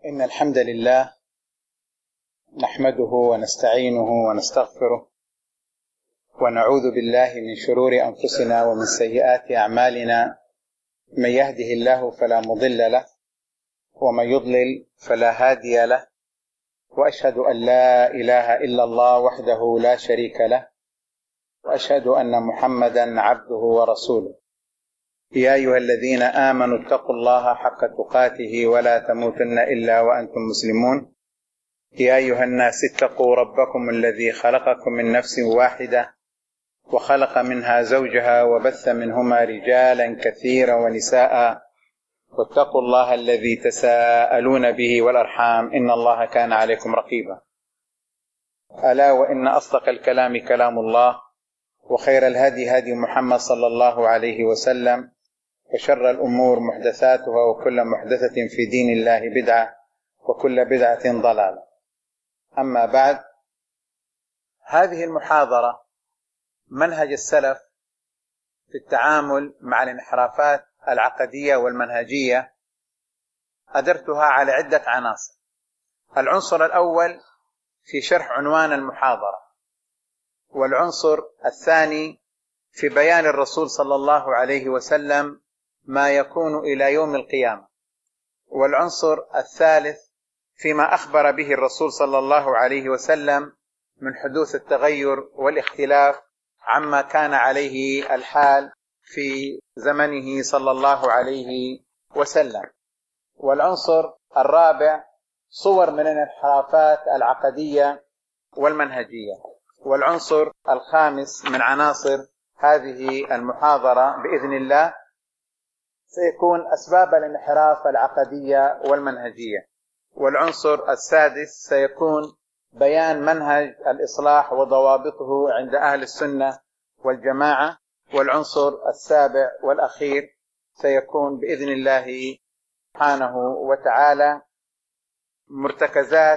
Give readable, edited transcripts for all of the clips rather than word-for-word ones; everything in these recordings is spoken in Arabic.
إن الحمد لله نحمده ونستعينه ونستغفره ونعوذ بالله من شرور أنفسنا ومن سيئات أعمالنا. من يهده الله فلا مضل له ومن يضلل فلا هادي له، وأشهد أن لا إله إلا الله وحده لا شريك له، وأشهد أن محمدا عبده ورسوله. يا أيها الذين آمنوا اتقوا الله حق تقاته ولا تموتن إلا وأنتم مسلمون. يا أيها الناس اتقوا ربكم الذي خلقكم من نفس واحدة وخلق منها زوجها وبث منهما رجالا كثيرا ونساء، واتقوا الله الذي تساءلون به والأرحام إن الله كان عليكم رقيبا. ألا وإن أصدق الكلام كلام الله، وخير الهدي هدي محمد صلى الله عليه وسلم، وشر الأمور محدثاتها، وكل محدثة في دين الله بدعة، وكل بدعة ضلالة. أما بعد، هذه المحاضرة منهج السلف في التعامل مع الانحرافات العقدية والمنهجية أدرتها على عدة عناصر. العنصر الأول في شرح عنوان المحاضرة، والعنصر الثاني في بيان الرسول صلى الله عليه وسلم ما يكون إلى يوم القيامة، والعنصر الثالث فيما أخبر به الرسول صلى الله عليه وسلم من حدوث التغير والاختلاف عما كان عليه الحال في زمنه صلى الله عليه وسلم. والعنصر الرابع صور من الانحرافات العقدية والمنهجية. والعنصر الخامس من عناصر هذه المحاضرة بإذن الله سيكون أسباب الانحراف العقدية والمنهجية. والعنصر السادس سيكون بيان منهج الإصلاح وضوابطه عند أهل السنة والجماعة. والعنصر السابع والأخير سيكون بإذن الله سبحانه وتعالى مرتكزات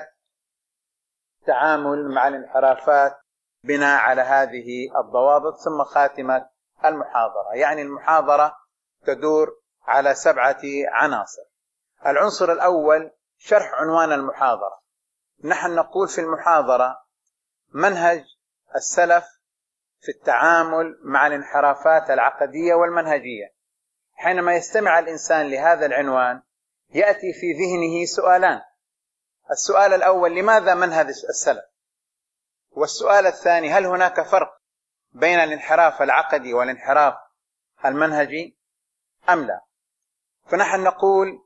التعامل مع الانحرافات بناء على هذه الضوابط، ثم خاتمة المحاضرة. يعني المحاضرة تدور على 7 عناصر. العنصر الأول شرح عنوان المحاضرة. نحن نقول في المحاضرة منهج السلف في التعامل مع الانحرافات العقدية والمنهجية. حينما يستمع الإنسان لهذا العنوان يأتي في ذهنه سؤالان. السؤال الأول: لماذا منهج السلف؟ والسؤال الثاني: هل هناك فرق بين الانحراف العقدي والانحراف المنهجي أم لا؟ فنحن نقول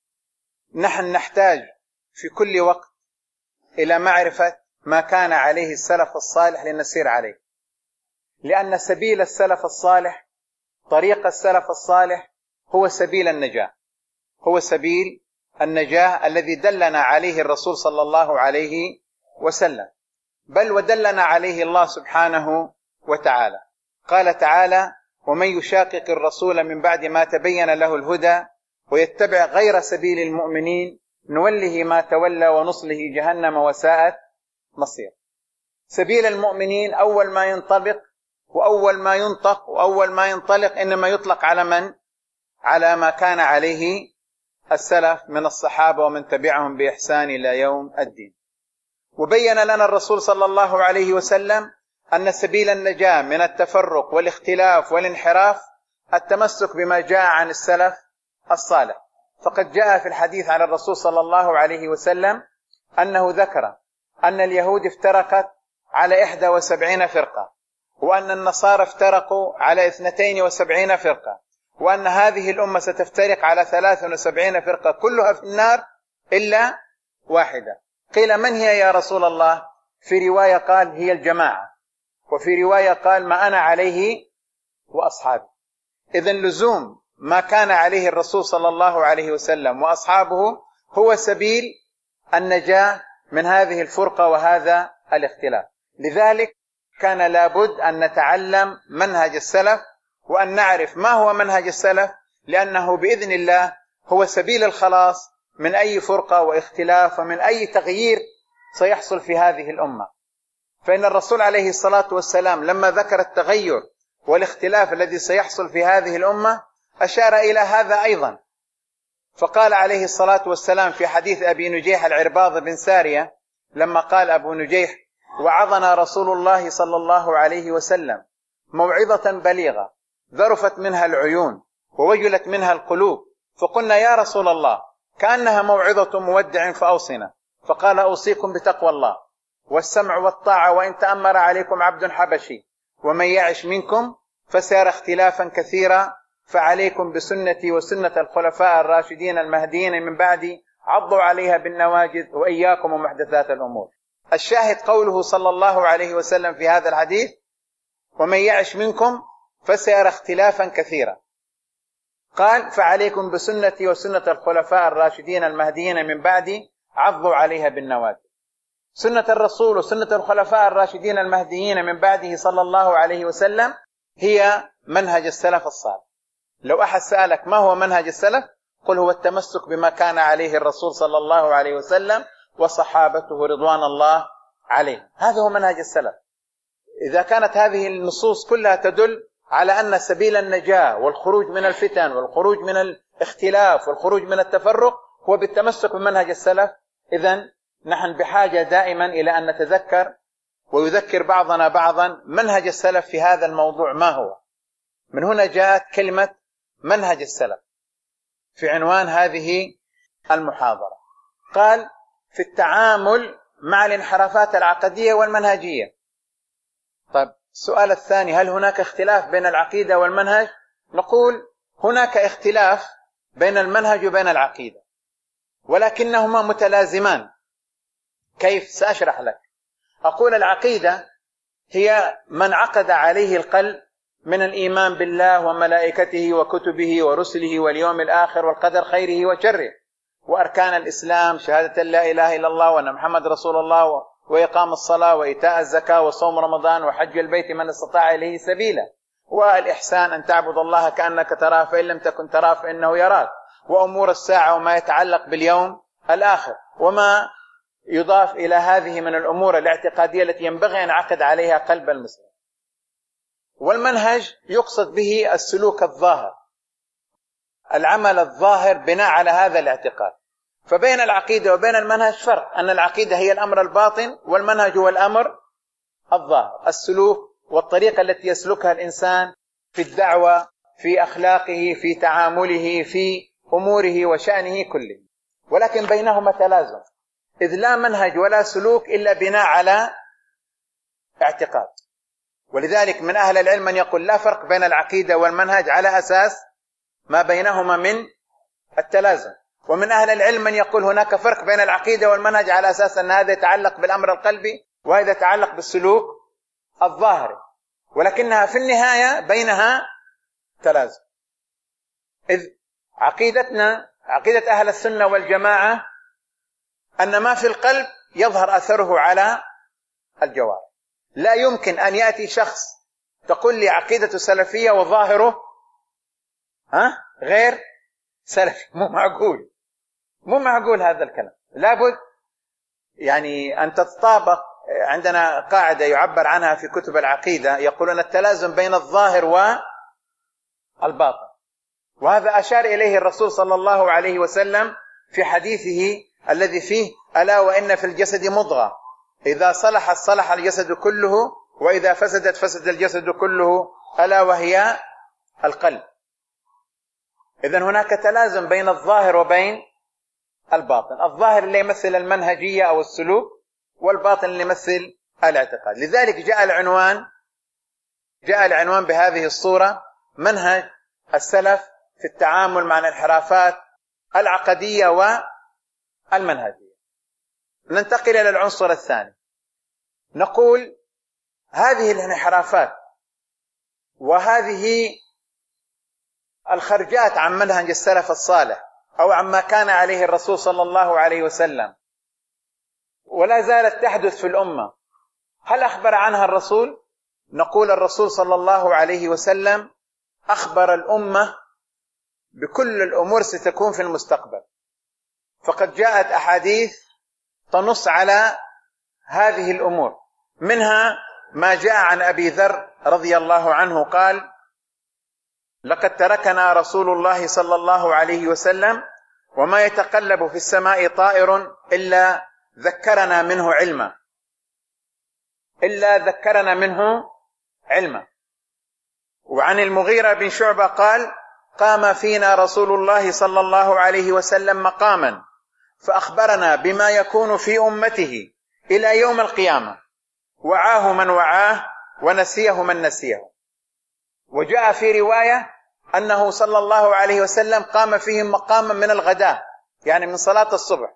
نحن نحتاج في كل وقت إلى معرفة ما كان عليه السلف الصالح لنسير عليه، لأن سبيل السلف الصالح، طريق السلف الصالح هو سبيل النجاة، هو سبيل النجاة الذي دلنا عليه الرسول صلى الله عليه وسلم، بل ودلنا عليه الله سبحانه وتعالى. قال تعالى: ومن يشاقق الرسول من بعد ما تبين له الهدى ويتبع غير سبيل المؤمنين نوله ما تولى ونصله جهنم وساءت مصير. سبيل المؤمنين أول ما ينطبق وأول ما ينطق وأول ما ينطلق إنما يطلق على من؟ على ما كان عليه السلف من الصحابة ومن تبعهم بإحسان إلى يوم الدين. وبين لنا الرسول صلى الله عليه وسلم أن سبيل النجاة من التفرق والاختلاف والانحراف التمسك بما جاء عن السلف الصالح. فقد جاء في الحديث عن الرسول صلى الله عليه وسلم أنه ذكر أن اليهود افترقت على 71 فرقة، وأن النصارى افترقوا على 72 فرقة، وأن هذه الأمة ستفترق على 73 فرقة كلها في النار إلا واحدة. قيل: من هي يا رسول الله؟ في رواية قال: هي الجماعة، وفي رواية قال: ما أنا عليه وأصحابي. إذن لزوم ما كان عليه الرسول صلى الله عليه وسلم وأصحابه هو سبيل النجاة من هذه الفرقة وهذا الاختلاف. لذلك كان لابد أن نتعلم منهج السلف وأن نعرف ما هو منهج السلف، لأنه بإذن الله هو سبيل الخلاص من أي فرقة واختلاف ومن أي تغيير سيحصل في هذه الأمة. فإن الرسول عليه الصلاة والسلام لما ذكر التغير والاختلاف الذي سيحصل في هذه الأمة أشار إلى هذا أيضا، فقال عليه الصلاة والسلام في حديث أبي نجيح العرباض بن سارية لما قال أبو نجيح: وعظنا رسول الله صلى الله عليه وسلم موعظة بليغة ذرفت منها العيون ووجلت منها القلوب، فقلنا: يا رسول الله، كأنها موعظة مودع فأوصنا. فقال: أوصيكم بتقوى الله والسمع والطاعة، وإن تأمر عليكم عبد حبشي، ومن يعش منكم فسيرى اختلافا كثيرا، فعليكم بسنتي وسنة الخلفاء الراشدين المهديين من بعدي، عضوا عليها بالنواجذ، وإياكم ومحدثات الأمور. الشاهد قوله صلى الله عليه وسلم في هذا الحديث: ومن يعش منكم فسيرى اختلافا كثيرا. قال: فعليكم بسنتي وسنة الخلفاء الراشدين المهديين من بعدي، عضوا عليها بالنواجذ. سنة الرسول وسنة الخلفاء الراشدين المهديين من بعده صلى الله عليه وسلم هي منهج السلف الصالح. لو أحد سألك ما هو منهج السلف، قل: هو التمسك بما كان عليه الرسول صلى الله عليه وسلم وصحابته رضوان الله عليهم. هذا هو منهج السلف. إذا كانت هذه النصوص كلها تدل على أن سبيل النجاة والخروج من الفتن والخروج من الاختلاف والخروج من التفرق هو بالتمسك بمنهج السلف، إذن نحن بحاجة دائما إلى أن نتذكر ويذكر بعضنا بعضا منهج السلف في هذا الموضوع ما هو. من هنا جاءت كلمة منهج السلف في عنوان هذه المحاضرة. قال: في التعامل مع الانحرافات العقدية والمنهجية. طيب، السؤال الثاني: هل هناك اختلاف بين العقيدة والمنهج؟ نقول: هناك اختلاف بين المنهج وبين العقيدة، ولكنهما متلازمان. كيف؟ سأشرح لك. أقول: العقيدة هي من عقد عليه القلب من الإيمان بالله وملائكته وكتبه ورسله واليوم الآخر والقدر خيره وشره، وأركان الإسلام: شهادة لا إله إلا الله وأن محمد رسول الله، وإقام الصلاة وإيتاء الزكاة وصوم رمضان وحج البيت من استطاع إليه سبيلا، والإحسان أن تعبد الله كأنك تراه فإن لم تكن تراه فإنه يراك، وأمور الساعة وما يتعلق باليوم الآخر، وما يضاف إلى هذه من الأمور الاعتقادية التي ينبغي أن يعقد عليها قلب المسلم. والمنهج يقصد به السلوك الظاهر، العمل الظاهر بناء على هذا الاعتقاد. فبين العقيدة وبين المنهج فرق، أن العقيدة هي الأمر الباطن والمنهج هو الأمر الظاهر، السلوك والطريقة التي يسلكها الإنسان في الدعوة، في أخلاقه، في تعامله، في أموره وشأنه كله. ولكن بينهما تلازم، إذ لا منهج ولا سلوك إلا بناء على اعتقاد. ولذلك من أهل العلم من يقول لا فرق بين العقيدة والمنهج على أساس ما بينهما من التلازم، ومن أهل العلم من يقول هناك فرق بين العقيدة والمنهج على أساس أن هذا يتعلق بالأمر القلبي وهذا يتعلق بالسلوك الظاهري، ولكنها في النهاية بينها تلازم. إذ عقيدتنا، عقيدة أهل السنة والجماعة، أن ما في القلب يظهر أثره على الجوارح. لا يمكن أن يأتي شخص تقول لي عقيدة سلفية وظاهره غير سلفي، مو معقول هذا الكلام. لابد يعني أن تتطابق. عندنا قاعدة يعبر عنها في كتب العقيدة، يقولون التلازم بين الظاهر والباطن، وهذا أشار إليه الرسول صلى الله عليه وسلم في حديثه الذي فيه: ألا وإن في الجسد مضغة إذا صلحت صلح الجسد كله وإذا فسدت فسد الجسد كله، ألا وهي القلب. إذن هناك تلازم بين الظاهر وبين الباطن، الظاهر اللي يمثل المنهجية أو السلوك، والباطن اللي يمثل الاعتقاد. لذلك جاء العنوان بهذه الصورة: منهج السلف في التعامل مع الانحرافات العقدية والمنهجية. ننتقل إلى العنصر الثاني. نقول هذه الانحرافات وهذه الخرجات عن منهج السلف الصالح أو عما كان عليه الرسول صلى الله عليه وسلم ولا زالت تحدث في الأمة، هل أخبر عنها الرسول؟ نقول الرسول صلى الله عليه وسلم أخبر الأمة بكل الأمور ستكون في المستقبل، فقد جاءت أحاديث تنص على هذه الأمور. منها ما جاء عن أبي ذر رضي الله عنه قال: لقد تركنا رسول الله صلى الله عليه وسلم وما يتقلب في السماء طائر إلا ذكرنا منه علما. وعن المغيرة بن شعبة قال: قام فينا رسول الله صلى الله عليه وسلم مقاما فأخبرنا بما يكون في أمته إلى يوم القيامة، وعاه من وعاه ونسيه من نسيه. وجاء في رواية أنه صلى الله عليه وسلم قام فيهم مقاما من الغداء، يعني من صلاة الصبح،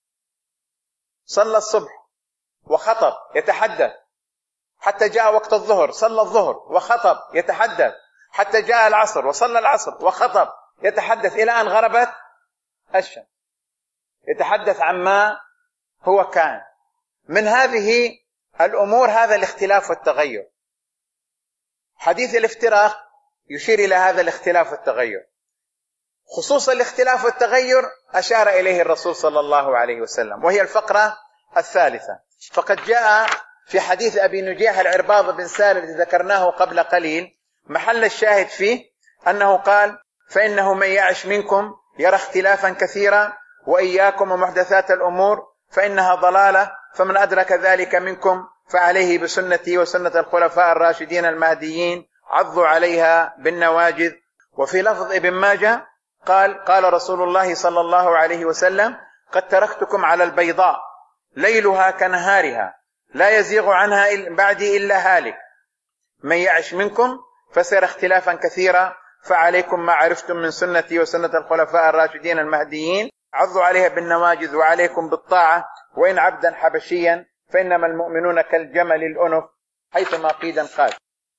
صلى الصبح وخطب يتحدث حتى جاء وقت الظهر، صلى الظهر وخطب يتحدث حتى جاء العصر وصلى العصر وخطب يتحدث إلى أن غربت الشمس، يتحدث عما هو كان. من هذه الأمور هذا الاختلاف والتغير. حديث الافتراق يشير إلى هذا الاختلاف والتغير. خصوص الاختلاف والتغير أشار إليه الرسول صلى الله عليه وسلم، وهي الفقرة الثالثة. فقد جاء في حديث أبي نجيح العرباض بن ساري الذي ذكرناه قبل قليل محل الشاهد فيه أنه قال: فإنه من يعش منكم يرى اختلافا كثيرا وإياكم ومحدثات الأمور فإنها ضلالة، فمن أدرك ذلك منكم فعليه بسنتي وسنة الخلفاء الراشدين المهديين عضوا عليها بالنواجذ. وفي لفظ ابن ماجه قال رسول الله صلى الله عليه وسلم: قد تركتكم على البيضاء ليلها كنهارها لا يزيغ عنها بعدي إلا هالك، من يعش منكم فسيرى اختلافا كثيرا فعليكم ما عرفتم من سنتي وسنة الخلفاء الراشدين المهديين عضوا عليها بالنواجذ، وعليكم بالطاعة وإن عبدا حبشيا فإنما المؤمنون كالجمل الأنف حيثما قيدا قاد.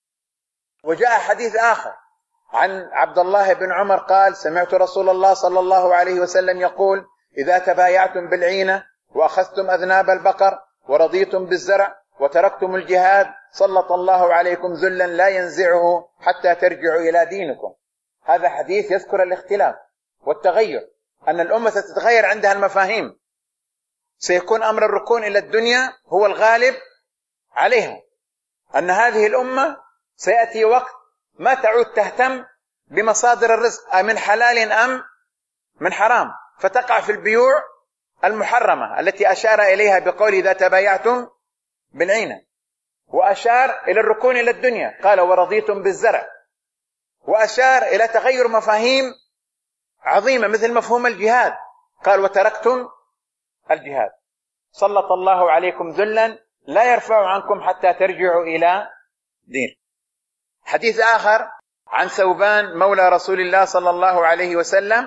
وجاء حديث آخر عن عبد الله بن عمر قال: سمعت رسول الله صلى الله عليه وسلم يقول: إذا تبايعتم بالعينة وأخذتم أذناب البقر ورضيتم بالزرع وتركتم الجهاد سلط الله عليكم ذلا لا ينزعه حتى ترجعوا إلى دينكم. هذا حديث يذكر الاختلاف والتغير، أن الأمة تتغير عندها المفاهيم، سيكون أمر الركون إلى الدنيا هو الغالب عليها، أن هذه الأمة سيأتي وقت ما تعود تهتم بمصادر الرزق من حلال أم من حرام، فتقع في البيوع المحرمة التي أشار إليها بقول: إذا تبايعتم بالعينة. وأشار إلى الركون إلى الدنيا قال: ورضيتم بالزرع. وأشار إلى تغير مفاهيم عظيمة مثل مفهوم الجهاد قال: وتركتم الجهاد سلط الله عليكم ذلا لا يرفع عنكم حتى ترجعوا إلى دين. حديث آخر عن ثوبان مولى رسول الله صلى الله عليه وسلم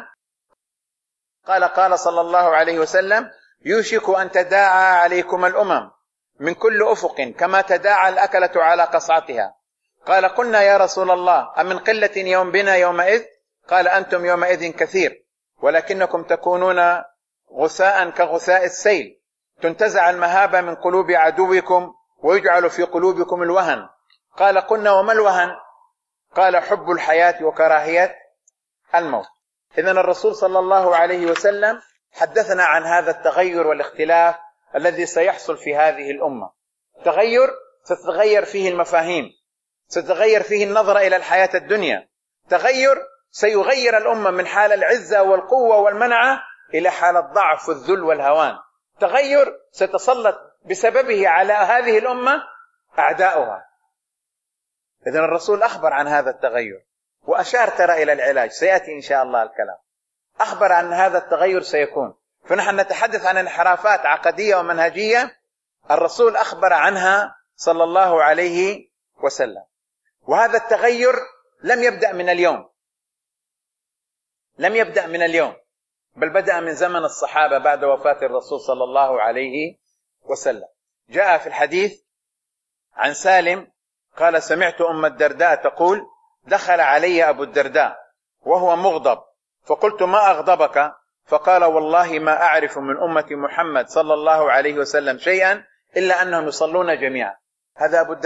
قال صلى الله عليه وسلم: يوشك أن تداعى عليكم الأمم من كل أفق كما تداعى الأكلة على قصعتها. قال: قلنا يا رسول الله أمن قلة يوم بنا يومئذ؟ قال: أنتم يومئذ كثير ولكنكم تكونون غثاء كغثاء السيل، تنتزع المهابة من قلوب عدوكم ويجعل في قلوبكم الوهن. قال: قلنا وما الوهن؟ قال: حب الحياة وكراهية الموت. إذن الرسول صلى الله عليه وسلم حدثنا عن هذا التغير والاختلاف الذي سيحصل في هذه الأمة. تغير ستتغير فيه المفاهيم، ستتغير فيه النظرة إلى الحياة الدنيا. تغير سيغير الأمة من حال العزة والقوة والمنعة إلى حال الضعف والذل والهوان. تغير ستسلط بسببه على هذه الأمة أعداؤها. إذن الرسول أخبر عن هذا التغير وأشار ترى إلى العلاج، سيأتي إن شاء الله الكلام. أخبر عن هذا التغير سيكون، فنحن نتحدث عن انحرافات عقدية ومنهجية الرسول أخبر عنها صلى الله عليه وسلم. وهذا التغير لم يبدأ من اليوم، بل بدأ من زمن الصحابة بعد وفاة الرسول صلى الله عليه وسلم. جاء في الحديث عن سالم قال: سمعت أم الدرداء تقول: دخل علي أبو الدرداء وهو مغضب، فقلت: ما أغضبك؟ فقال: والله ما أعرف من أمة محمد صلى الله عليه وسلم شيئا إلا أنهم يصلون جميعا. هذا أبو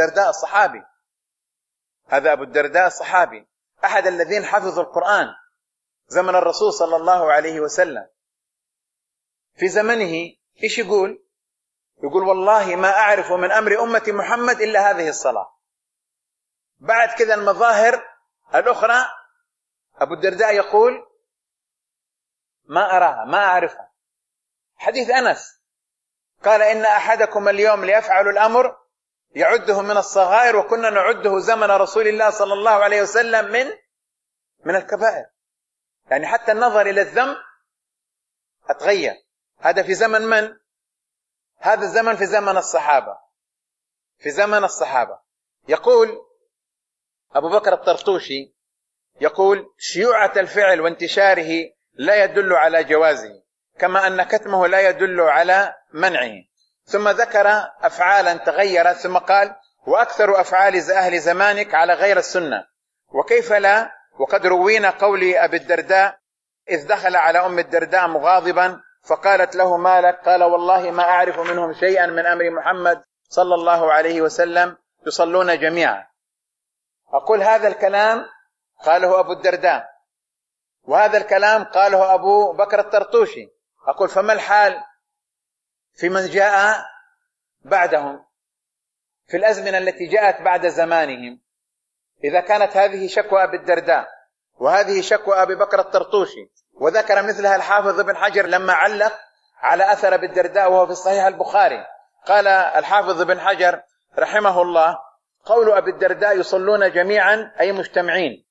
الدرداء الصحابي، أحد الذين حفظوا القرآن زمن الرسول صلى الله عليه وسلم. في زمنه إيش يقول؟ والله ما أعرف من أمر أمة محمد إلا هذه الصلاة. بعد كذا المظاهر الأخرى أبو الدرداء يقول: ما أراها، ما أعرفها. حديث أنس قال إن أحدكم اليوم ليفعل الأمر يعده من الصغائر وكنا نعده زمن رسول الله صلى الله عليه وسلم من الكبائر. يعني حتى النظر إلى الذنب أتغير. هذا في زمن من؟ هذا الزمن في زمن الصحابة. في زمن الصحابة يقول أبو بكر الطرطوشي يقول شيوعة الفعل وانتشاره لا يدل على جوازه، كما أن كتمه لا يدل على منعه. ثم ذكر أفعالا تغيرت، ثم قال وأكثر أفعال أهل زمانك على غير السنة، وكيف لا، وقد روينا قول أبي الدرداء إذ دخل على أم الدرداء مغاضبا فقالت له ما لك؟ قال والله ما أعرف منهم شيئا من أمر محمد صلى الله عليه وسلم، يصلون جميعا. أقول هذا الكلام قاله أبو الدرداء، وهذا الكلام قاله أبو بكر الطرطوشي. أقول فما الحال في من جاء بعدهم في الأزمنة التي جاءت بعد زمانهم؟ إذا كانت هذه شكوى أبي الدرداء وهذه شكوى أبي بكر الطرطوشي، وذكر مثلها الحافظ ابن حجر لما علق على أثر أبي الدرداء وهو في صحيح البخاري، قال الحافظ ابن حجر رحمه الله قول أبي الدرداء يصلون جميعا أي مجتمعين،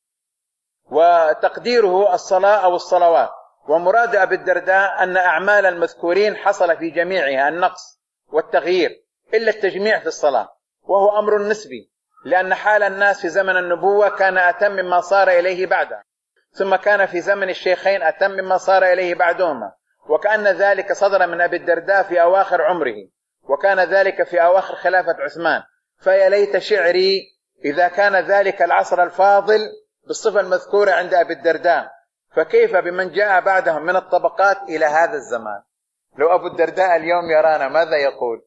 وتقديره الصلاة أو الصلوات، ومراد أبي الدرداء أن أعمال المذكورين حصل في جميعها النقص والتغيير إلا التجميع في الصلاة، وهو أمر نسبي، لأن حال الناس في زمن النبوة كان أتم مما صار إليه بعده، ثم كان في زمن الشيخين أتم مما صار إليه بعدهما، وكأن ذلك صدر من أبي الدرداء في أواخر عمره، وكان ذلك في أواخر خلافة عثمان. فيا ليت شعري إذا كان ذلك العصر الفاضل بالصفة المذكورة عند أبي الدرداء، فكيف بمن جاء بعدهم من الطبقات إلى هذا الزمان؟ لو أبو الدرداء اليوم يرانا ماذا يقول؟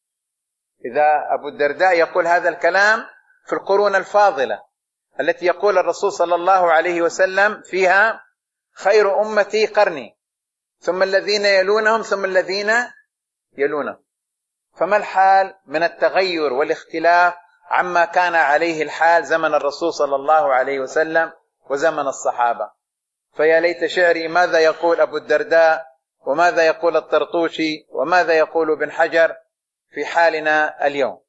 إذا أبو الدرداء يقول هذا الكلام في القرون الفاضلة التي يقول الرسول صلى الله عليه وسلم فيها خير أمتي قرني ثم الذين يلونهم ثم الذين يلونهم، فما الحال من التغير والاختلاف عما كان عليه الحال زمن الرسول صلى الله عليه وسلم وزمن الصحابة؟ فيا ليت شعري ماذا يقول أبو الدرداء وماذا يقول الطرطوشي وماذا يقول ابن حجر في حالنا اليوم.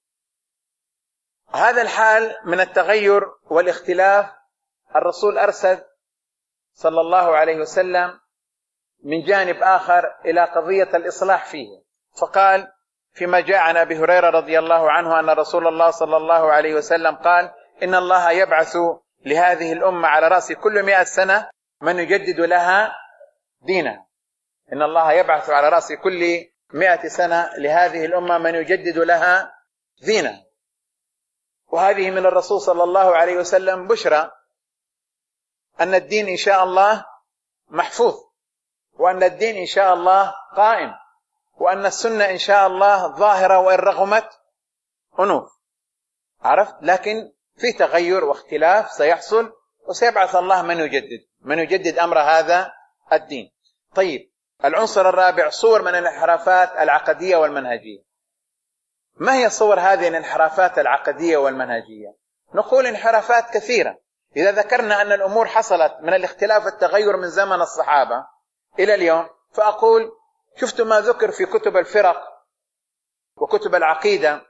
هذا الحال من التغير والاختلاف الرسول أرسل صلى الله عليه وسلم من جانب آخر إلى قضية الإصلاح فيه، فقال فيما جاء عن أبي هريرة رضي الله عنه أن رسول الله صلى الله عليه وسلم قال إن الله يبعث لهذه الأمة على رأس كل 100 سنة من يجدد لها دينها. إن الله يبعث على رأس كل 100 سنة لهذه الأمة من يجدد لها دينها، وهذه من الرسول صلى الله عليه وسلم بشرى أن الدين إن شاء الله محفوظ، وأن الدين إن شاء الله قائم، وأن السنة إن شاء الله ظاهرة وإن رغمت أنوف. عرفت؟ لكن في تغير واختلاف سيحصل، وسيبعث الله من يجدد أمر هذا الدين. طيب، العنصر الرابع صور من الانحرافات العقدية والمنهجية. ما هي صور هذه الانحرافات العقدية والمنهجية؟ نقول انحرافات كثيرة. إذا ذكرنا أن الأمور حصلت من الاختلاف والتغير من زمن الصحابة إلى اليوم، فأقول شفت ما ذكر في كتب الفرق وكتب العقيدة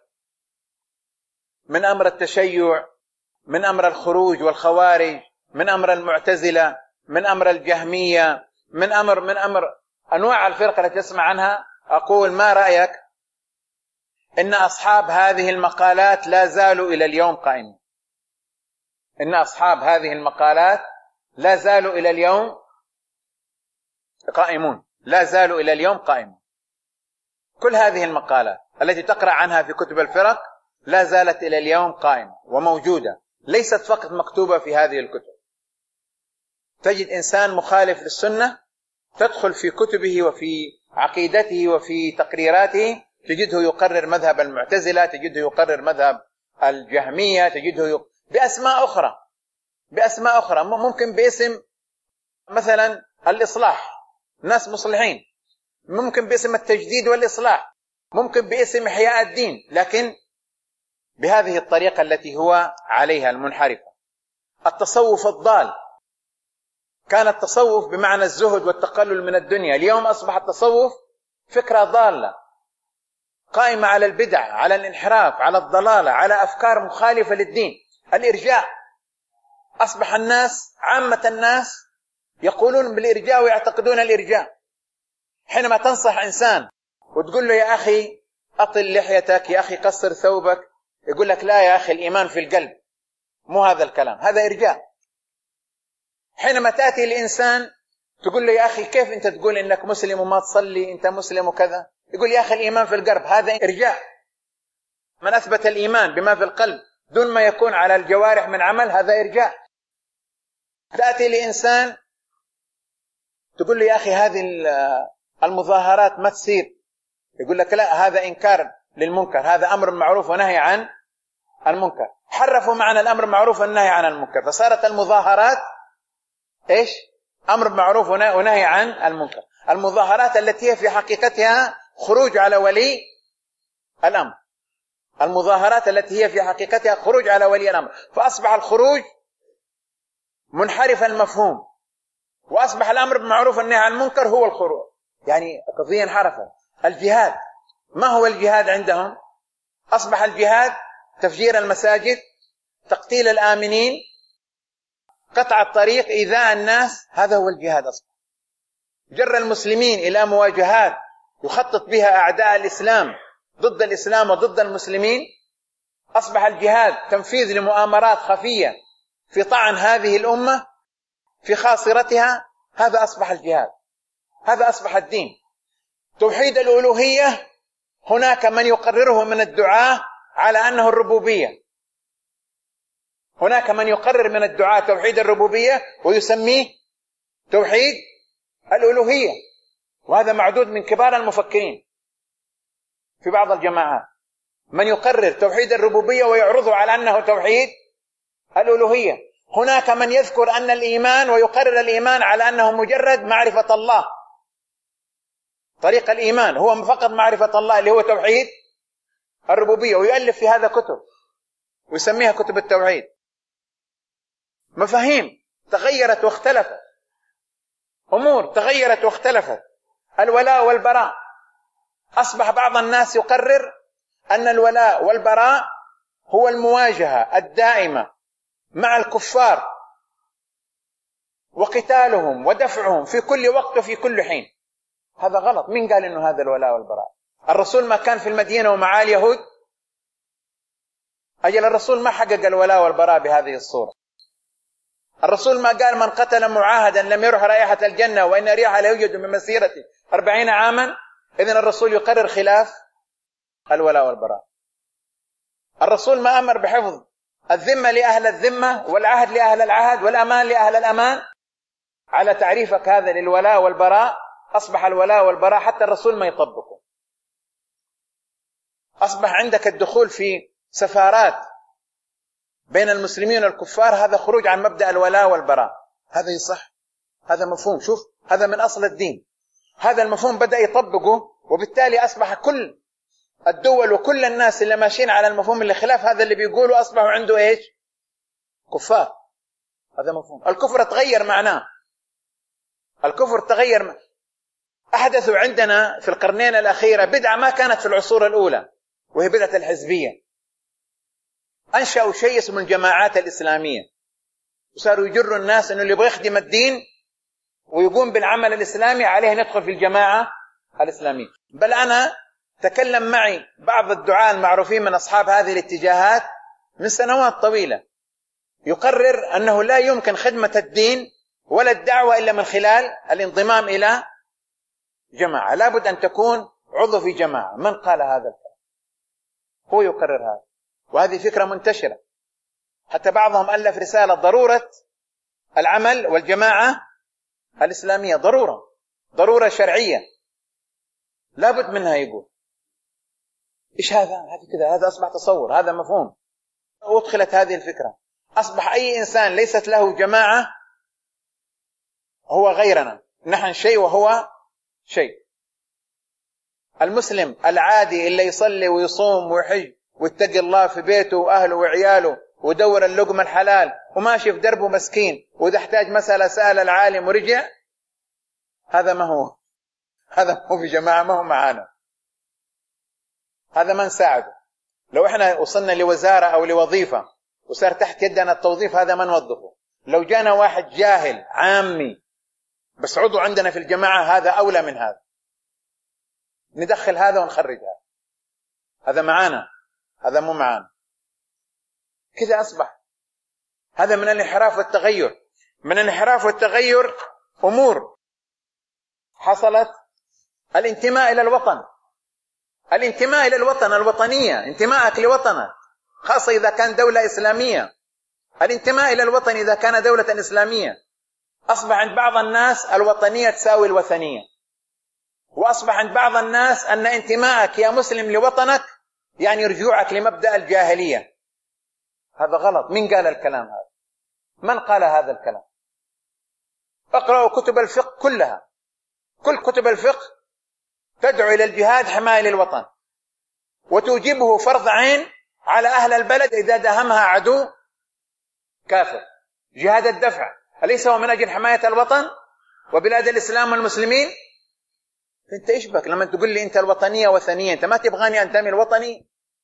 من أمر التشيع، من أمر الخروج والخوارج، من أمر المعتزلة، من أمر الجهمية، من أمر أنواع الفرق التي تسمع عنها. أقول ما رأيك إن أصحاب هذه المقالات لا زالوا إلى اليوم قائمين؟ إن أصحاب هذه المقالات لا زالوا إلى اليوم قائمون، لا زالوا إلى اليوم قائمون. كل هذه المقالات التي تقرأ عنها في كتب الفرق لا زالت إلى اليوم قائمة وموجودة، ليست فقط مكتوبة في هذه الكتب. تجد إنسان مخالف للسنة تدخل في كتبه وفي عقيدته وفي تقريراته تجده يقرر مذهب المعتزلة، تجده يقرر مذهب الجهمية، تجده بأسماء أخرى ممكن باسم مثلا الإصلاح، ناس مصلحين، ممكن باسم التجديد والإصلاح، ممكن باسم إحياء الدين، لكن بهذه الطريقة التي هو عليها المنحرفة. التصوف الضال كان التصوف بمعنى الزهد والتقلل من الدنيا، اليوم أصبح التصوف فكرة ضالة قائمة على البدع، على الانحراف، على الضلالة، على أفكار مخالفة للدين. الإرجاء، أصبح الناس عامة الناس يقولون بالإرجاء ويعتقدون الإرجاء. حينما تنصح إنسان وتقول له يا أخي أطل لحيتك، يا أخي قصر ثوبك، يقول لك لا يا أخي الإيمان في القلب، مو هذا الكلام، هذا إرجاء. حينما تأتي الإنسان تقول له يا أخي كيف أنت تقول إنك مسلم وما تصلي، أنت مسلم وكذا، يقول يا أخي الإيمان في القلب، هذا إرجاء. من أثبت الإيمان بما في القلب دون ما يكون على الجوارح من عمل، هذا إرجاء. تأتي لإنسان تقول له يا أخي هذه المظاهرات ما تصير، يقول لك لا هذا إنكار للمنكر، هذا أمر معروف ونهي عن المنكر. حرفوا معنى الأمر معروف والنهي عن المنكر، فصارت المظاهرات إيش؟ أمر معروف ونهي عن المنكر. المظاهرات التي هي في حقيقتها خروج على ولي الأمر، المظاهرات التي هي في حقيقتها خروج على ولي الأمر، فأصبح الخروج منحرف المفهوم، وأصبح الأمر بالمعروف والنهي عن المنكر هو الخروج، يعني قضية انحرفت. الجهاد، ما هو الجهاد عندهم؟ أصبح الجهاد تفجير المساجد، تقتيل الآمنين، قطع الطريق، إيذاء الناس، هذا هو الجهاد. أصبح جر المسلمين إلى مواجهات يخطط بها أعداء الإسلام ضد الإسلام وضد المسلمين. أصبح الجهاد تنفيذ لمؤامرات خفية في طعن هذه الأمة في خاصرتها، هذا أصبح الجهاد، هذا أصبح الدين. توحيد الألوهية هناك من يقرره من الدعاة على أنه الربوبية، هناك من يقرر من الدعاة توحيد الربوبية ويسميه توحيد الألوهية، وهذا معدود من كبار المفكرين في بعض الجماعات، من يقرر توحيد الربوبية ويعرضه على أنه توحيد الألوهية. هناك من يذكر أن الإيمان ويقرر الإيمان على أنه مجرد معرفة الله، طريق الإيمان هو فقط معرفة الله اللي هو توحيد الربوبية، ويؤلف في هذا كتب ويسميها كتب التوحيد. مفاهيم تغيرت واختلفت، أمور تغيرت واختلفت. الولاء والبراء، أصبح بعض الناس يقرر أن الولاء والبراء هو المواجهة الدائمة مع الكفار وقتالهم ودفعهم في كل وقت وفي كل حين. هذا غلط. من قال إنه هذا الولاء والبراء؟ الرسول ما كان في المدينة ومعاه اليهود؟ أجل الرسول ما حقق الولاء والبراء بهذه الصورة. الرسول ما قال من قتل معاهدا لم يرح رائحة الجنة وإن ريحها لا يوجد من مسيرة 40 عاما. إذن الرسول يقرر خلاف الولاء والبراء. الرسول ما أمر بحفظ الذمة لأهل الذمة والعهد لأهل العهد والأمان لأهل الأمان. على تعريفك هذا للولاء والبراء أصبح الولاء والبراء حتى الرسول ما يطبقه. أصبح عندك الدخول في سفارات بين المسلمين والكفار، هذا خروج عن مبدأ الولاء والبراء. هذا يصح، هذا مفهوم، شوف هذا من أصل الدين، هذا المفهوم بدأ يطبقه، وبالتالي أصبح كل الدول وكل الناس اللي ماشيين على المفهوم اللي خلاف هذا اللي بيقولوا أصبحوا عنده إيش؟ كفار. هذا مفهوم الكفر تغير معناه، الكفر تغير. أحدثوا عندنا في القرنين الأخيرة بدعة ما كانت في العصور الأولى، وهي بدعة الحزبية. أنشأوا شيء اسمه الجماعات الإسلامية، وصاروا يجروا الناس أنه اللي يبغى يخدم الدين ويقوم بالعمل الإسلامي عليه ندخل في الجماعة الإسلامية. بل أنا تكلم معي بعض الدعاة المعروفين من أصحاب هذه الاتجاهات من سنوات طويلة، يقرر أنه لا يمكن خدمة الدين ولا الدعوة إلا من خلال الانضمام إلى جماعة، لابد أن تكون عضو في جماعة. من قال هذا الكلام؟ هو يقرر هذا، وهذه فكرة منتشرة. حتى بعضهم ألف رسالة ضرورة العمل والجماعة الإسلامية، ضرورة شرعية لابد منها. يقول إيش هذا؟ هذه كذا، هذا أصبح تصور، هذا مفهوم. وادخلت هذه الفكرة، أصبح أي إنسان ليست له جماعة هو غيرنا، نحن شيء وهو شيء. المسلم العادي اللي يصلي ويصوم ويحج ويتقي الله في بيته وأهله وعياله ودور اللقمة الحلال وماشي في دربه مسكين، وإذا احتاج مسألة سأل العالم ورجع. هذا ما هو، هذا هو في جماعة، ما هو معانا، هذا ما نساعده. لو احنا وصلنا لوزارة أو لوظيفة وصار تحت يدنا التوظيف، هذا ما نوظفه. لو جانا واحد جاهل عامي بس عضو عندنا في الجماعة، هذا أولى من هذا، ندخل هذا ونخرج هذا. هذا معانا، هذا مو معانا. كذا أصبح. هذا من الانحراف والتغير. من الانحراف والتغير أمور حصلت. الانتماء إلى الوطن، الانتماء إلى الوطن، الوطنية، انتماءك لوطنك، خاصة إذا كان دولة إسلامية. الانتماء إلى الوطن إذا كان دولة إسلامية. أصبح عند بعض الناس الوطنية تساوي الوثنية، وأصبح عند بعض الناس أن انتماءك يا مسلم لوطنك يعني رجوعك لمبدأ الجاهلية. هذا غلط. من قال الكلام هذا؟ من قال هذا الكلام؟ اقرأوا كتب الفقه كلها، كل كتب الفقه تدعو إلى الجهاد حماية للوطن، وتوجبه فرض عين على أهل البلد إذا داهمها عدو كافر. جهاد الدفع أليس هو من أجل حماية الوطن وبلاد الإسلام والمسلمين؟ أنت إيش بك لما تقول لي أنت الوطنية وثنية؟ أنت ما تبغاني أنتمي الوطني؟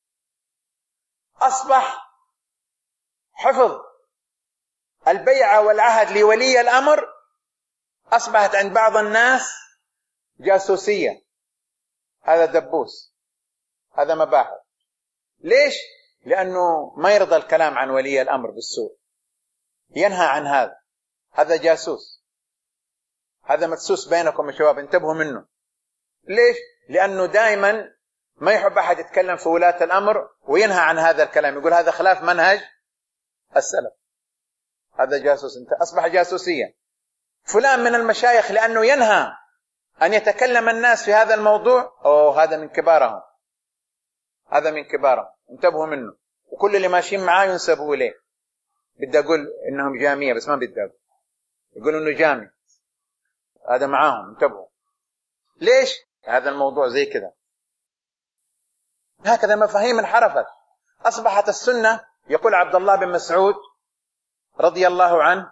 أصبح حفظ البيعة والعهد لولي الأمر أصبحت عند بعض الناس جاسوسية. هذا دبوس، هذا مباحث. ليش؟ لأنه ما يرضى الكلام عن ولي الأمر بالسوء، ينهى عن هذا. هذا جاسوس، هذا مدسوس بينكم يا شباب، انتبهوا منه. ليش؟ لأنه دائما ما يحب أحد يتكلم في ولاة الأمر وينهى عن هذا الكلام، يقول هذا خلاف منهج السلف. هذا جاسوس، انت أصبح جاسوسية. فلان من المشايخ لأنه ينهى أن يتكلم الناس في هذا الموضوع، هذا من كبارهم، هذا من كبارهم، انتبهوا منه. وكل اللي ماشيين معاه ينسبوا إليه. بدي أقول إنهم جامية بس ما بدي أقول، يقولوا إنه جامي، هذا معاهم، انتبهوا. ليش؟ هذا الموضوع زي كذا. هكذا مفاهيم انحرفت. أصبحت السنة، يقول عبد الله بن مسعود رضي الله عنه،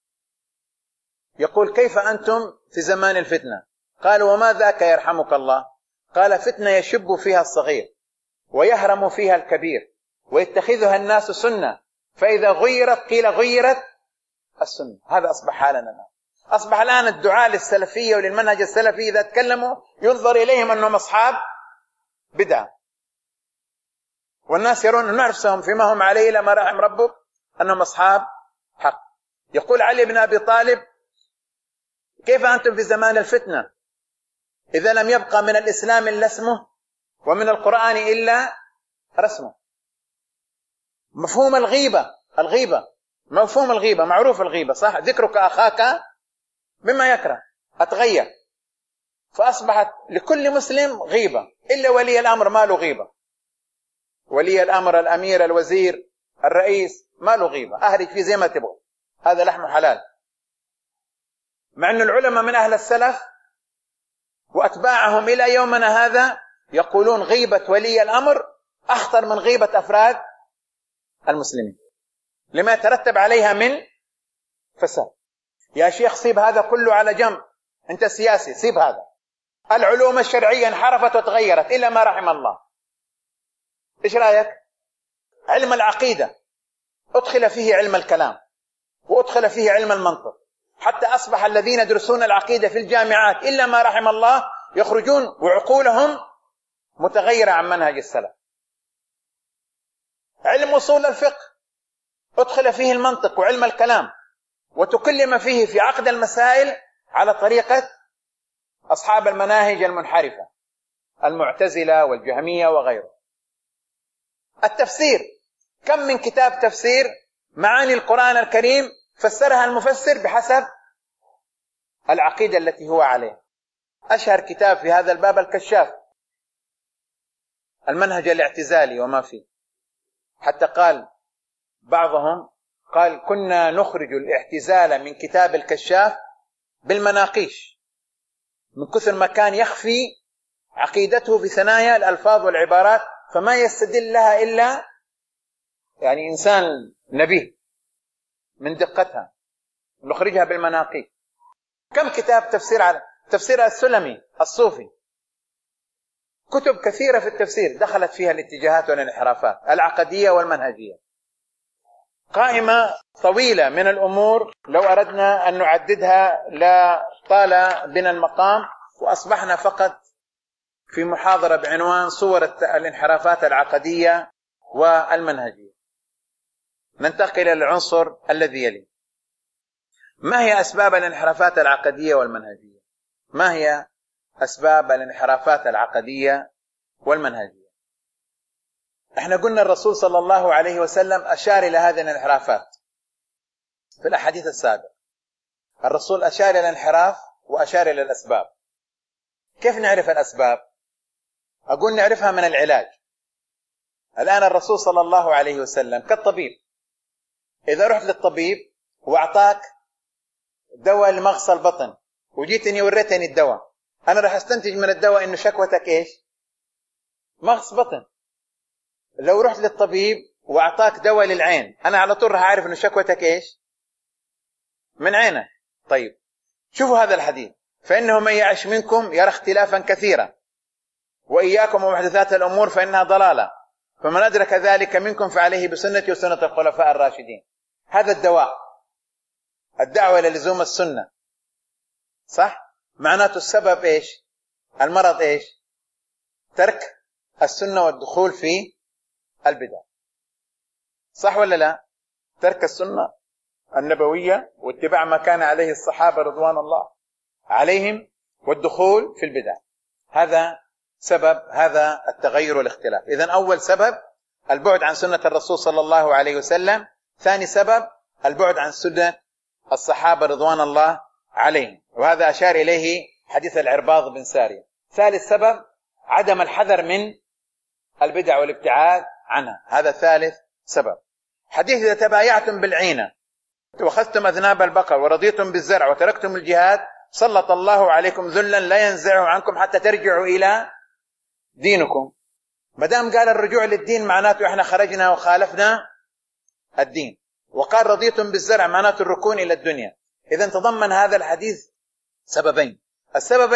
يقول كيف أنتم في زمان الفتنة؟ قالوا وما ذاك يرحمك الله؟ قال فتنة يشب فيها الصغير ويهرم فيها الكبير ويتخذها الناس سنة، فإذا غيرت قيل غيرت السنة. هذا أصبح حالنا الآن. أصبح الآن الدعاء للسلفية وللمنهج السلفي إذا تكلموا ينظر إليهم أنهم أصحاب بدعة، والناس يرون نفسهم فيما هم عليه لما رحم ربك أنهم أصحاب حق. يقول علي بن أبي طالب كيف أنتم في زمان الفتنة إذا لم يبقى من الإسلام إلا اسمه ومن القرآن إلا رسمه. مفهوم الغيبة، الغيبة مفهوم الغيبة معروف، الغيبة صح، ذكرك أخاك بما يكره، أتغير. فأصبحت لكل مسلم غيبة إلا ولي الأمر ما له غيبة. ولي الأمر، الأمير، الوزير، الرئيس ما له غيبة، أهرج فيه زي ما تبغى، هذا لحم حلال. مع أن العلماء من أهل السلف وأتباعهم إلى يومنا هذا يقولون غيبة ولي الأمر أخطر من غيبة أفراد المسلمين لما يترتب عليها من فساد. يا شيخ سيب هذا كله على جنب، أنت سياسي، سيب هذا. العلوم الشرعية انحرفت وتغيرت إلا ما رحم الله. إيش رأيك؟ علم العقيدة أدخل فيه علم الكلام وأدخل فيه علم المنطق، حتى أصبح الذين يدرسون العقيدة في الجامعات إلا ما رحم الله يخرجون وعقولهم متغيرة عن منهج السلف. علم أصول الفقه أدخل فيه المنطق وعلم الكلام وتكلم فيه في عقد المسائل على طريقة أصحاب المناهج المنحرفة، المعتزلة والجهمية وغيره. التفسير، كم من كتاب تفسير معاني القرآن الكريم فسرها المفسر بحسب العقيدة التي هو عليها. أشهر كتاب في هذا الباب الكشاف، المنهج الاعتزالي وما فيه. حتى قال بعضهم قال كنا نخرج الاعتزال من كتاب الكشاف بالمناقيش من كثر ما كان يخفي عقيدته في ثنايا الألفاظ والعبارات، فما يستدل لها إلا يعني إنسان نبيه من دقتها، نخرجها بالمناقيب. كم كتاب تفسير على تفسير السلمي الصوفي، كتب كثيرة في التفسير دخلت فيها الاتجاهات والانحرافات العقدية والمنهجية، قائمة طويلة من الأمور لو أردنا أن نعددها لطال بنا المقام، وأصبحنا فقط في محاضرة بعنوان صور الانحرافات العقدية والمنهجية. ننتقل إلى العنصر الذي يلي. ما هي أسباب الانحرافات العقدية والمنهجية؟ ما هي أسباب الانحرافات العقدية والمنهجية؟ احنا قلنا الرسول صلى الله عليه وسلم أشار إلى هذه الانحرافات في الأحاديث السابقة. الرسول أشار إلى الانحراف وأشار إلى الأسباب. كيف نعرف الأسباب؟ أقول نعرفها من العلاج. الآن الرسول صلى الله عليه وسلم كالطبيب، إذا رحت للطبيب وأعطاك دواء لمغص البطن وجيتني وريتني الدواء، أنا راح أستنتج من الدواء إنه شكوتك إيش؟ مغص بطن. لو رحت للطبيب وأعطاك دواء للعين، أنا على طول راح أعرف إنه شكوتك إيش؟ من عينك. طيب شوفوا هذا الحديث: فإنه من يعش منكم يرى اختلافا كثيرا وإياكم ومحدثات الأمور فإنها ضلالة، فمن أدرك ذلك منكم فعليه بسنتي وسنة الخلفاء الراشدين. هذا الدواء، الدعوة إلى لزوم السنة، صح؟ معناته السبب إيش؟ المرض إيش؟ ترك السنة والدخول في البدع، صح ولا لا؟ ترك السنة النبوية واتباع ما كان عليه الصحابة رضوان الله عليهم والدخول في البدع، هذا سبب هذا التغير والاختلاف. إذن أول سبب البعد عن سنة الرسول صلى الله عليه وسلم. ثاني سبب البعد عن سنة الصحابة رضوان الله عليهم، وهذا أشار إليه حديث العرباض بن سارية. ثالث سبب عدم الحذر من البدع والابتعاد عنها، هذا ثالث سبب. حديث: إذا تبايعتم بالعينة وأخذتم أذناب البقر ورضيتم بالزرع وتركتم الجهاد سلط الله عليكم ذلا لا ينزعه عنكم حتى ترجعوا إلى دينكم. مدام قال الرجوع للدين معناته احنا خرجنا وخالفنا الدين، وقال رضيتم بالزرع معناته الركون إلى الدنيا. إذن تضمن هذا الحديث سببين: السبب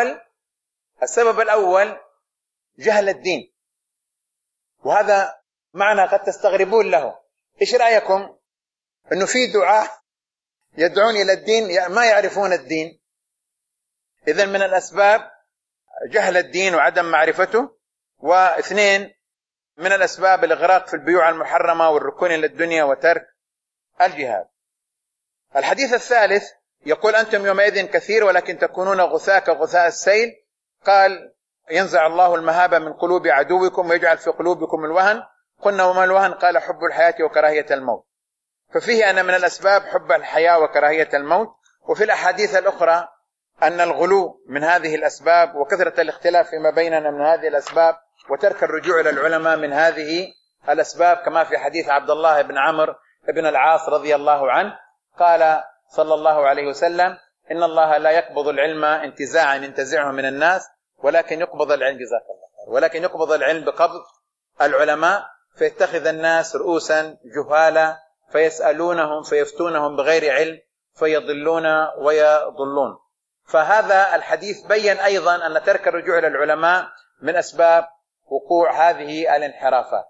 الأول جهل الدين، وهذا معنى قد تستغربون له. إيش رأيكم أنه في دعاة يدعون إلى الدين ما يعرفون الدين؟ إذن من الأسباب جهل الدين وعدم معرفته. واثنين من الأسباب الإغراق في البيوع المحرمة والركون إلى الدنيا وترك الجهاد. الحديث الثالث يقول: أنتم يومئذ كثير ولكن تكونون غثاء كغثاء السيل. قال: ينزع الله المهابة من قلوب عدوكم ويجعل في قلوبكم الوهن. قلنا: وما الوهن؟ قال: حب الحياة وكراهية الموت. ففيه أن من الأسباب حب الحياة وكراهية الموت. وفي الأحاديث الأخرى أن الغلو من هذه الأسباب، وكثرة الاختلاف فيما بيننا من هذه الأسباب، وترك الرجوع إلى العلماء من هذه الأسباب، كما في حديث عبد الله بن عمرو بن العاص رضي الله عنه قال صلى الله عليه وسلم: إن الله لا يقبض العلم انتزاعا ينتزعه من الناس، ولكن يقبض العلم جزاك الله خير، ولكن يقبض العلم بقبض العلماء، فيتخذ الناس رؤوسا جهالا فيسألونهم فيفتونهم بغير علم فيضلون ويضلون. فهذا الحديث بين أيضا أن ترك الرجوع إلى العلماء من أسباب وقوع هذه الانحرافات.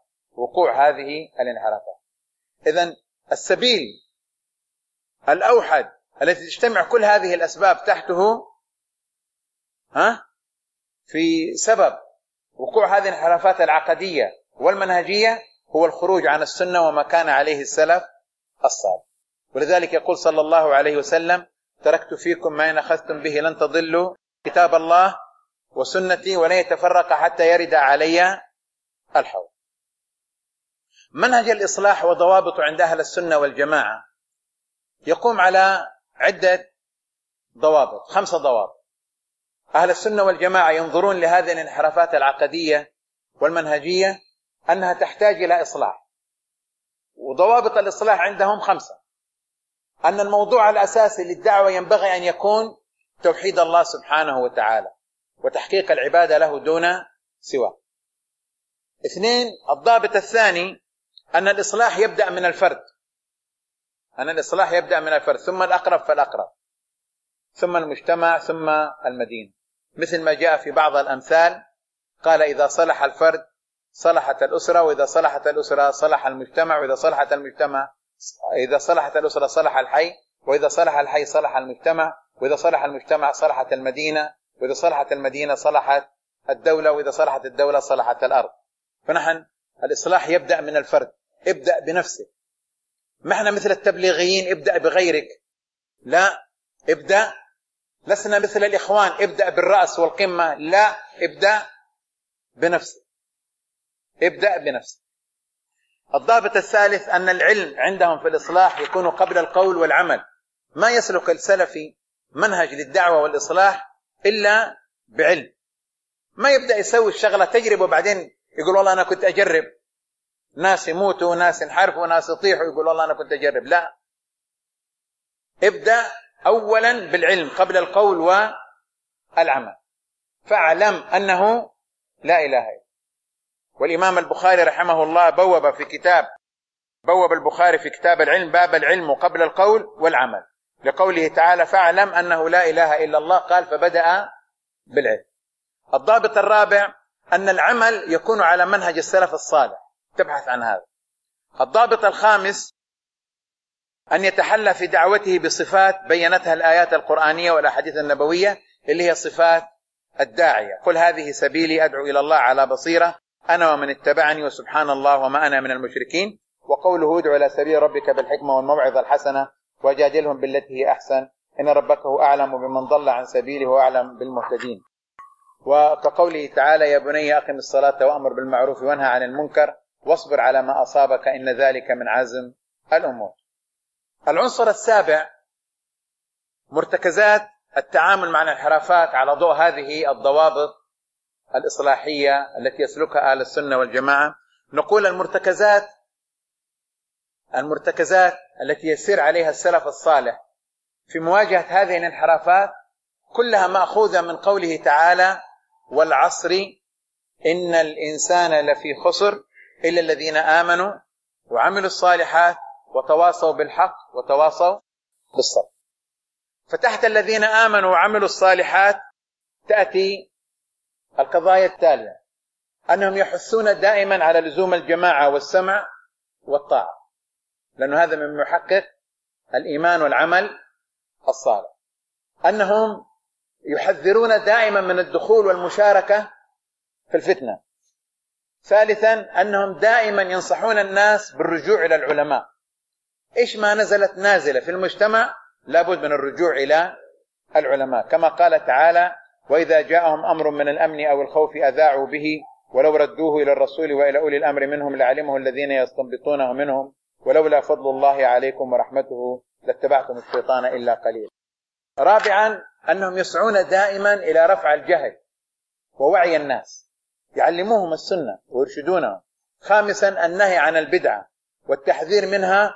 إذن السبيل الأوحد التي تجتمع كل هذه الأسباب تحته في سبب وقوع هذه الانحرافات العقدية والمنهجية هو الخروج عن السنة وما كان عليه السلف الصالح. ولذلك يقول صلى الله عليه وسلم: تركت فيكم ما إن أخذتم به لن تضلوا كتاب الله وسنتي ولن يتفرق حتى يرد علي الحوض. منهج الإصلاح وضوابط عند أهل السنة والجماعة يقوم على عدة ضوابط، 5 ضوابط. أهل السنة والجماعة ينظرون لهذه الانحرافات العقدية والمنهجية أنها تحتاج إلى إصلاح، وضوابط الإصلاح عندهم 5: أن الموضوع الأساسي للدعوة ينبغي أن يكون توحيد الله سبحانه وتعالى وتحقيق العبادة له دون سواه. 2 الضابط الثاني أن الإصلاح يبدأ من الفرد، ثم الأقرب فالأقرب، ثم المجتمع، ثم المدينة. مثل ما جاء في بعض الأمثال قال: إذا صلح الفرد صلحت الأسرة، وإذا صلحت الأسرة صلح المجتمع، وإذا صلحت الأسرة صلح الحي، وإذا صلح الحي صلح المجتمع، وإذا صلح المجتمع صلحت المدينة، وإذا صلحت المدينة صلحت الدولة، وإذا صلحت الدولة صلحت الأرض. فنحن الإصلاح يبدأ من الفرد، ابدأ بنفسك. ما احنا مثل التبليغيين ابدأ بغيرك، لا، ابدأ. لسنا مثل الإخوان ابدأ بالرأس والقمة، لا، ابدأ بنفسك. الضابط الثالث أن العلم عندهم في الإصلاح يكون قبل القول والعمل. ما يسلك السلفي منهج للدعوة والإصلاح إلا بعلم. ما يبدأ يسوي الشغلة تجربة وبعدين يقول والله أنا كنت أجرب، ناس يموتوا وناس ينحرفوا وناس يطيحوا، يقول والله أنا كنت أجرب. لا، ابدأ أولا بالعلم قبل القول والعمل. فاعلم أنه لا إله إلا الله. والإمام البخاري رحمه الله بوب البخاري في كتاب العلم باب العلم قبل القول والعمل، لقوله تعالى: فاعلم أنه لا إله إلا الله، قال فبدأ بالعلم. الضابط الرابع أن العمل يكون على منهج السلف الصالح، تبحث عن هذا. الضابط الخامس أن يتحلى في دعوته بصفات بينتها الآيات القرآنية والأحاديث النبوية، اللي هي صفات الداعية: قل هذه سبيلي أدعو إلى الله على بصيرة أنا ومن اتبعني وسبحان الله وما أنا من المشركين. وقوله: ادعو إلى سبيل ربك بالحكمة والموعظة الحسنة وجادلهم بالتي هي أحسن إن ربك هو أعلم بمن ضل عن سبيله وأعلم بالمهتدين. وكقوله تعالى: يا بني أقم الصلاة وأمر بالمعروف وانهى عن المنكر واصبر على ما أصابك إن ذلك من عزم الأمور. العنصر السابع مرتكزات التعامل مع الانحرافات على ضوء هذه الضوابط الإصلاحية التي يسلكها أهل السنة والجماعة. نقول المرتكزات التي يسير عليها السلف الصالح في مواجهة هذه الانحرافات كلها مأخوذة من قوله تعالى: والعصر إن الإنسان لفي خسر إلا الذين آمنوا وعملوا الصالحات وتواصوا بالحق وتواصوا بالصبر. فتحت الذين آمنوا وعملوا الصالحات تأتي القضايا التالية: أنهم يحثون دائما على لزوم الجماعة والسمع والطاعة، لأن هذا من محقق الإيمان والعمل الصالح. أنهم يحذرون دائما من الدخول والمشاركة في الفتنة. ثالثا أنهم دائما ينصحون الناس بالرجوع إلى العلماء. إيش ما نزلت نازلة في المجتمع لابد من الرجوع إلى العلماء، كما قال تعالى: وإذا جاءهم أمر من الأمن أو الخوف أذاعوا به ولو ردوه إلى الرسول وإلى أولي الأمر منهم لعلمه الذين يستنبطونه منهم ولولا فضل الله عليكم ورحمته لاتبعتم الشيطان إلا قليلا. رابعا أنهم يسعون دائما إلى رفع الجهل ووعي الناس، يعلموهم السنة ويرشدونهم. خامسا النهي عن البدعة والتحذير منها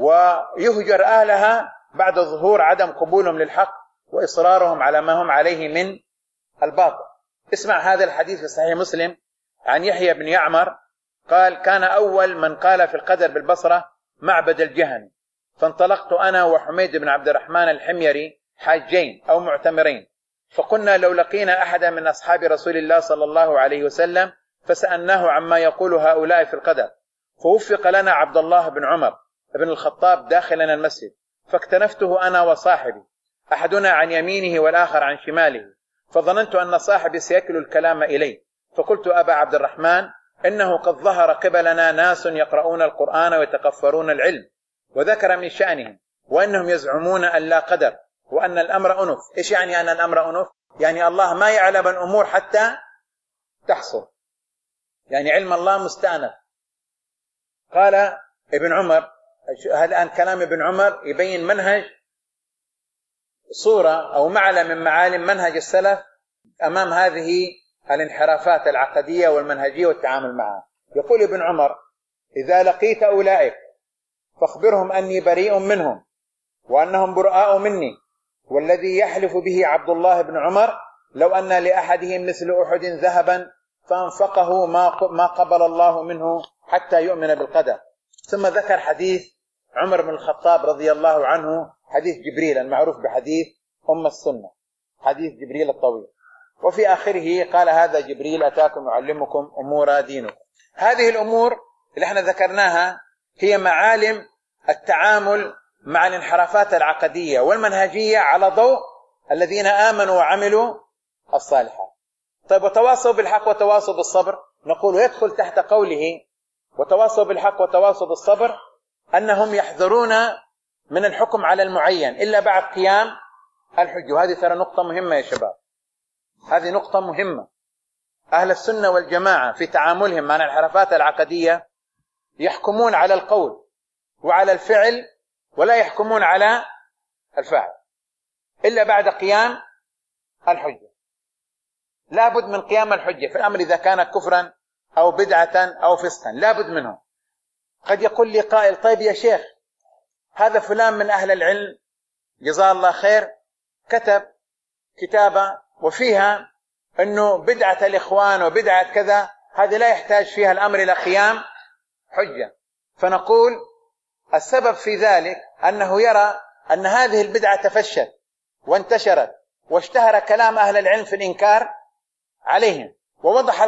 ويهجر أهلها بعد ظهور عدم قبولهم للحق وإصرارهم على ما هم عليه من الباطل. اسمع هذا الحديث في صحيح مسلم عن يحيى بن يعمر قال: كان أول من قال في القدر بالبصرة معبد الجهني، فانطلقت أنا وحميد بن عبد الرحمن الحميري حاجين أو معتمرين، فقلنا لو لقينا أحدا من أصحاب رسول الله صلى الله عليه وسلم فسألناه عما يقول هؤلاء في القدر، فوفق لنا عبد الله بن عمر بن الخطاب داخلنا المسجد، فاكتنفته أنا وصاحبي أحدنا عن يمينه والآخر عن شماله، فظننت أن صاحبي سيكل الكلام إليه، فقلت: أبا عبد الرحمن، إنه قد ظهر قبلنا ناس يقرؤون القرآن ويتقفرون العلم، وذكر من شأنهم وأنهم يزعمون أن لا قدر وأن الأمر أنف. إيش يعني أن الأمر أنف؟ يعني الله ما يعلم الأمور حتى تحصل، يعني علم الله مستأنف. قال ابن عمر، الآن كلام ابن عمر يبين منهج، صورة أو معلم من معالم منهج السلف أمام هذه الانحرافات العقدية والمنهجية والتعامل معها. يقول ابن عمر: إذا لقيت أولئك فاخبرهم أني بريء منهم وأنهم براء مني، والذي يحلف به عبد الله بن عمر لو أن لأحدهم مثل أحد ذهبا فأنفقه ما قبل الله منه حتى يؤمن بالقدر. ثم ذكر حديث عمر بن الخطاب رضي الله عنه، حديث جبريل المعروف بحديث أم السنة، حديث جبريل الطويل، وفي آخره قال هذا جبريل أتاكم يعلمكم أمور دينكم. هذه الأمور اللي احنا ذكرناها هي معالم التعامل مع الانحرافات العقدية والمنهجية على ضوء الذين آمنوا وعملوا الصالحات. طيب، وتواصوا بالحق وتواصوا بالصبر، نقول يدخل تحت قوله وتواصوا بالحق وتواصوا بالصبر أنهم يحذرون من الحكم على المعين إلا بعد قيام الحجة. وهذه ترى نقطة مهمة يا شباب، هذه نقطة مهمة. أهل السنة والجماعة في تعاملهم مع الانحرافات العقدية يحكمون على القول وعلى الفعل، ولا يحكمون على الفعل إلا بعد قيام الحجة. لا بد من قيام الحجة في الأمر إذا كان كفرا أو بدعة أو فسقا، لا بد منه. قد يقول لي قائل طيب يا شيخ، هذا فلان من أهل العلم جزاه الله خير كتب كتابة وفيها أنه بدعة الإخوان وبدعة كذا، هذا لا يحتاج فيها الأمر إلى قيام حجة. فنقول السبب في ذلك أنه يرى أن هذه البدعة تفشت وانتشرت واشتهر كلام أهل العلم في الإنكار عليهم، ووضح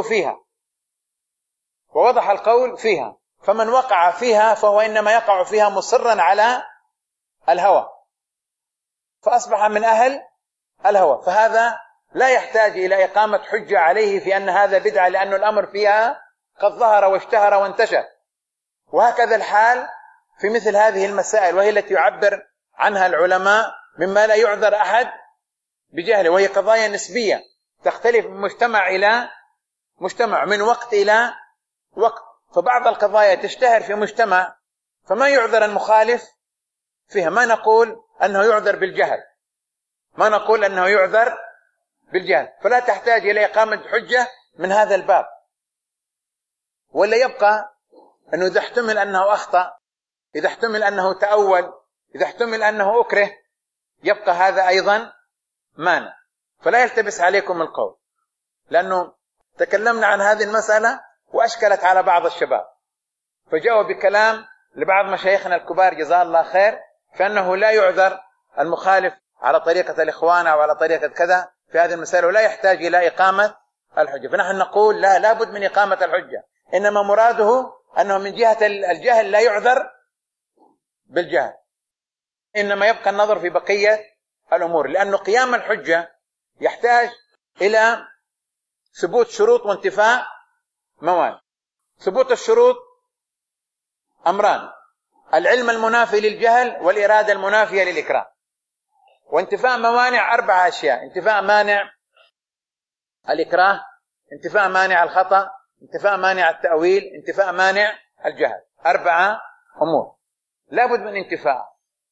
القول فيها، فمن وقع فيها فهو إنما يقع فيها مصرا على الهوى، فأصبح من أهل الهوى، فهذا لا يحتاج إلى إقامة حجة عليه في أن هذا بدعة، لأن الأمر فيها قد ظهر واشتهر وانتشر. وهكذا الحال في مثل هذه المسائل، وهي التي يعبر عنها العلماء مما لا يعذر أحد بجهله، وهي قضايا نسبية تختلف من مجتمع إلى مجتمع، من وقت إلى وقت. فبعض القضايا تشتهر في مجتمع فما يعذر المخالف فيها، ما نقول أنه يعذر بالجهل، فلا تحتاج إلى إقامة حجة من هذا الباب. ولا يبقى أنه إذا احتمل أنه أخطأ، إذا احتمل أنه تأول، إذا احتمل أنه أكره، يبقى هذا أيضا مانع. فلا يلتبس عليكم القول، لأنه تكلمنا عن هذه المسألة وأشكلت على بعض الشباب، فجاءوا بكلام لبعض مشايخنا الكبار جزاه الله خير، فأنه لا يعذر المخالف على طريقة الإخوان أو على طريقة كذا في هذه المسألة، ولا يحتاج إلى إقامة الحجة. فنحن نقول لا بد من إقامة الحجة، إنما مراده أنه من جهة الجهل لا يعذر بالجهل، إنما يبقى النظر في بقية الأمور، لأن قيام الحجة يحتاج إلى ثبوت شروط وانتفاء موانع. ثبوت الشروط أمران: العلم المنافي للجهل والإرادة المنافية للإكراه. وانتفاء موانع 4 أشياء: انتفاء مانع الإكراه، انتفاء مانع الخطأ، انتفاء مانع التأويل، انتفاء مانع الجهل. 4 أمور لا بد من انتفاء.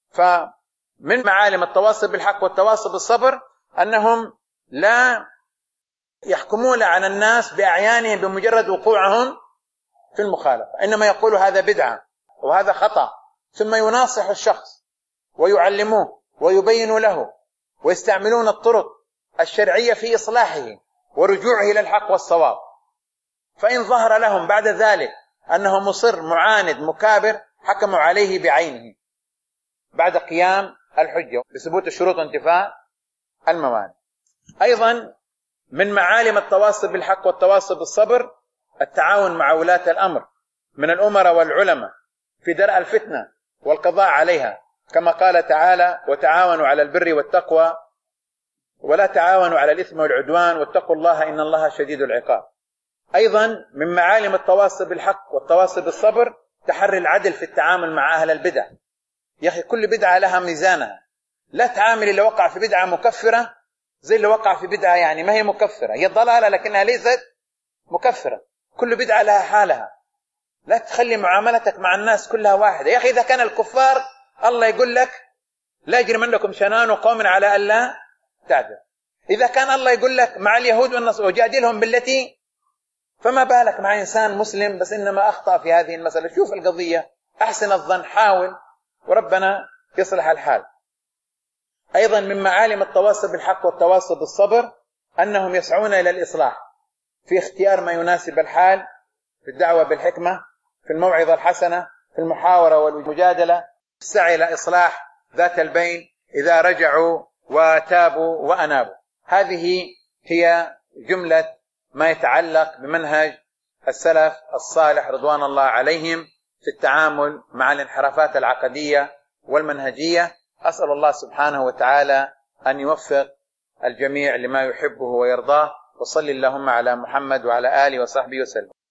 فمن معالم التواصي بالحق والتواصي بالصبر أنهم لا يحكمون على الناس بأعيانهم بمجرد وقوعهم في المخالفة، إنما يقول هذا بدعة وهذا خطأ، ثم يناصح الشخص ويعلموه ويبين له، ويستعملون الطرق الشرعية في إصلاحه ورجوعه إلى الحق والصواب. فإن ظهر لهم بعد ذلك أنه مصر معاند مكابر، حكموا عليه بعينه بعد قيام الحجة بثبوت الشروط وانتفاء الموانع. أيضا من معالم التواصي بالحق والتواصي بالصبر التعاون مع ولاة الأمر من الأمراء والعلماء في درء الفتنة والقضاء عليها، كما قال تعالى: وتعاونوا على البر والتقوى ولا تعاونوا على الإثم والعدوان واتقوا الله إن الله شديد العقاب. أيضا من معالم التواصي بالحق والتواصي بالصبر تحري العدل في التعامل مع أهل البدع. يا أخي كل بدعة لها ميزانها، لا تعامل اللي وقع في بدعة مكفرة زي اللي وقع في بدعة يعني ما هي مكفرة، هي ضلالة لكنها ليست مكفرة. كل بدعة لها حالها، لا تخلي معاملتك مع الناس كلها واحدة. يا أخي إذا كان الكفار الله يقول لك لا يجرمنكم شنآن قوم على ألا تعدل، إذا كان الله يقول لك مع اليهود والنصارى وجادلهم بالتي، فما بالك مع إنسان مسلم بس إنما أخطأ في هذه المسألة؟ شوف القضية، أحسن الظن، حاول، وربنا يصلح الحال. أيضا من معالم التواصي بالحق والتواصي بالصبر أنهم يسعون إلى الإصلاح في اختيار ما يناسب الحال، في الدعوة بالحكمة، في الموعظة الحسنة، في المحاورة والمجادلة، السعي إلى إصلاح ذات البين إذا رجعوا وتابوا وأنابوا. هذه هي جملة ما يتعلق بمنهج السلف الصالح رضوان الله عليهم في التعامل مع الانحرافات العقدية والمنهجية. أسأل الله سبحانه وتعالى أن يوفق الجميع لما يحبه ويرضاه، وصل اللهم على محمد وعلى آله وصحبه وسلم.